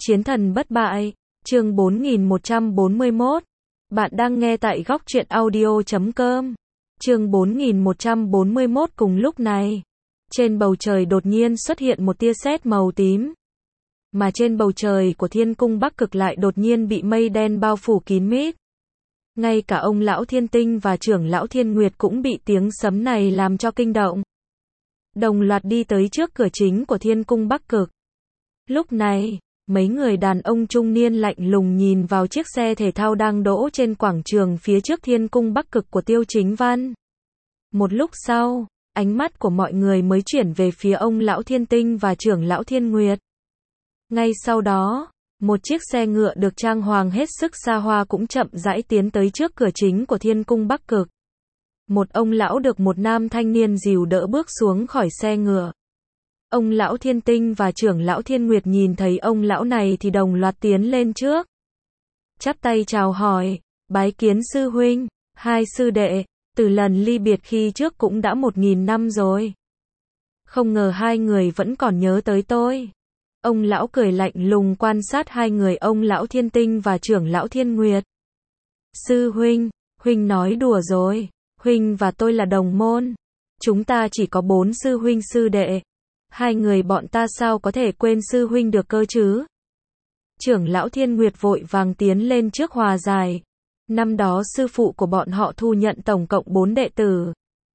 Chiến thần bất bại, chương 4141. Bạn đang nghe tại góc truyện audio.com. Chương 4141. Cùng lúc này, trên bầu trời đột nhiên xuất hiện một tia sét màu tím. Mà trên bầu trời của Thiên Cung Bắc Cực lại đột nhiên bị mây đen bao phủ kín mít. Ngay cả ông lão Thiên Tinh và trưởng lão Thiên Nguyệt cũng bị tiếng sấm này làm cho kinh động. Đồng loạt đi tới trước cửa chính của Thiên Cung Bắc Cực. Lúc này, mấy người đàn ông trung niên lạnh lùng nhìn vào chiếc xe thể thao đang đỗ trên quảng trường phía trước Thiên Cung Bắc Cực của Tiêu Chính Văn. Một lúc sau, ánh mắt của mọi người mới chuyển về phía ông lão Thiên Tinh và trưởng lão Thiên Nguyệt. Ngay sau đó, một chiếc xe ngựa được trang hoàng hết sức xa hoa cũng chậm rãi tiến tới trước cửa chính của Thiên Cung Bắc Cực. Một ông lão được một nam thanh niên dìu đỡ bước xuống khỏi xe ngựa. Ông lão Thiên Tinh và trưởng lão Thiên Nguyệt nhìn thấy ông lão này thì đồng loạt tiến lên trước. Chắp tay chào hỏi, bái kiến sư huynh, hai sư đệ, từ lần ly biệt khi trước cũng đã 1000 năm rồi. Không ngờ hai người vẫn còn nhớ tới tôi. Ông lão cười lạnh lùng quan sát hai người ông lão Thiên Tinh và trưởng lão Thiên Nguyệt. Sư huynh, huynh nói đùa rồi, huynh và tôi là đồng môn. Chúng ta chỉ có 4 sư huynh sư đệ. Hai người bọn ta sao có thể quên sư huynh được cơ chứ? Trưởng lão Thiên Nguyệt vội vàng tiến lên trước hòa giải. Năm đó sư phụ của bọn họ thu nhận tổng cộng 4 đệ tử.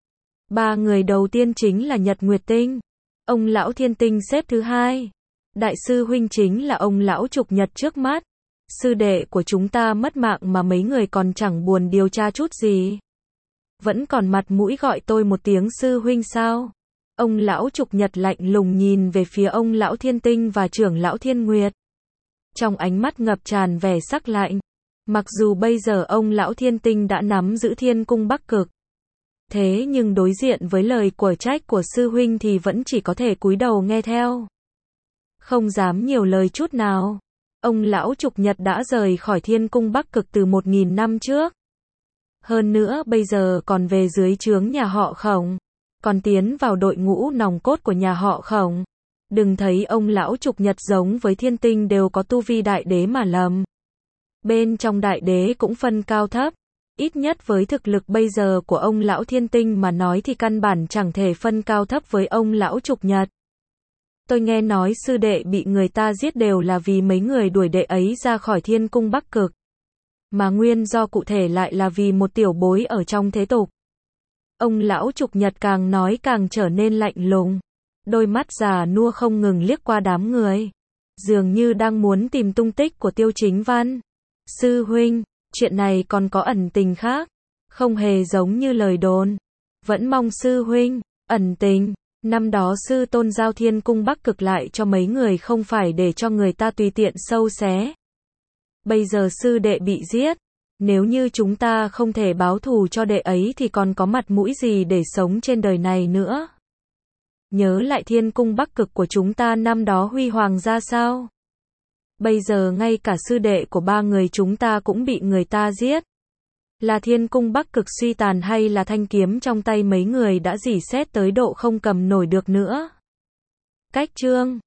3 người đầu tiên chính là Nhật Nguyệt Tinh. Ông lão Thiên Tinh xếp thứ hai. Đại sư huynh chính là ông lão Trục Nhật trước mắt. Sư đệ của chúng ta mất mạng mà mấy người còn chẳng buồn điều tra chút gì. Vẫn còn mặt mũi gọi tôi một tiếng sư huynh sao? Ông lão Trục Nhật lạnh lùng nhìn về phía ông lão Thiên Tinh và trưởng lão Thiên Nguyệt. Trong ánh mắt ngập tràn vẻ sắc lạnh. Mặc dù bây giờ ông lão Thiên Tinh đã nắm giữ Thiên Cung Bắc Cực. Thế nhưng đối diện với lời quở trách của sư huynh thì vẫn chỉ có thể cúi đầu nghe theo. Không dám nhiều lời chút nào. Ông lão Trục Nhật đã rời khỏi Thiên Cung Bắc Cực từ 1000 năm trước. Hơn nữa bây giờ còn về dưới trướng nhà họ Khổng. Còn tiến vào đội ngũ nòng cốt của nhà họ Khổng. Đừng thấy ông lão Trục Nhật giống với Thiên Tinh đều có tu vi đại đế mà lầm. Bên trong đại đế cũng phân cao thấp. Ít nhất với thực lực bây giờ của ông lão Thiên Tinh mà nói thì căn bản chẳng thể phân cao thấp với ông lão Trục Nhật. Tôi nghe nói sư đệ bị người ta giết đều là vì mấy người đuổi đệ ấy ra khỏi Thiên Cung Bắc Cực. Mà nguyên do cụ thể lại là vì một tiểu bối ở trong thế tục. Ông lão Trục Nhật càng nói càng trở nên lạnh lùng. Đôi mắt già nua không ngừng liếc qua đám người. Dường như đang muốn tìm tung tích của Tiêu Chính Văn. Sư huynh, chuyện này còn có ẩn tình khác. Không hề giống như lời đồn. Vẫn mong sư huynh, ẩn tình. Năm đó sư tôn giao Thiên Cung Bắc Cực lại cho mấy người không phải để cho người ta tùy tiện sâu xé. Bây giờ sư đệ bị giết. Nếu như chúng ta không thể báo thù cho đệ ấy thì còn có mặt mũi gì để sống trên đời này nữa. Nhớ lại Thiên Cung Bắc Cực của chúng ta năm đó huy hoàng ra sao. Bây giờ ngay cả sư đệ của 3 người chúng ta cũng bị người ta giết. Là Thiên Cung Bắc Cực suy tàn hay là thanh kiếm trong tay mấy người đã rỉ sét tới độ không cầm nổi được nữa. Cách chương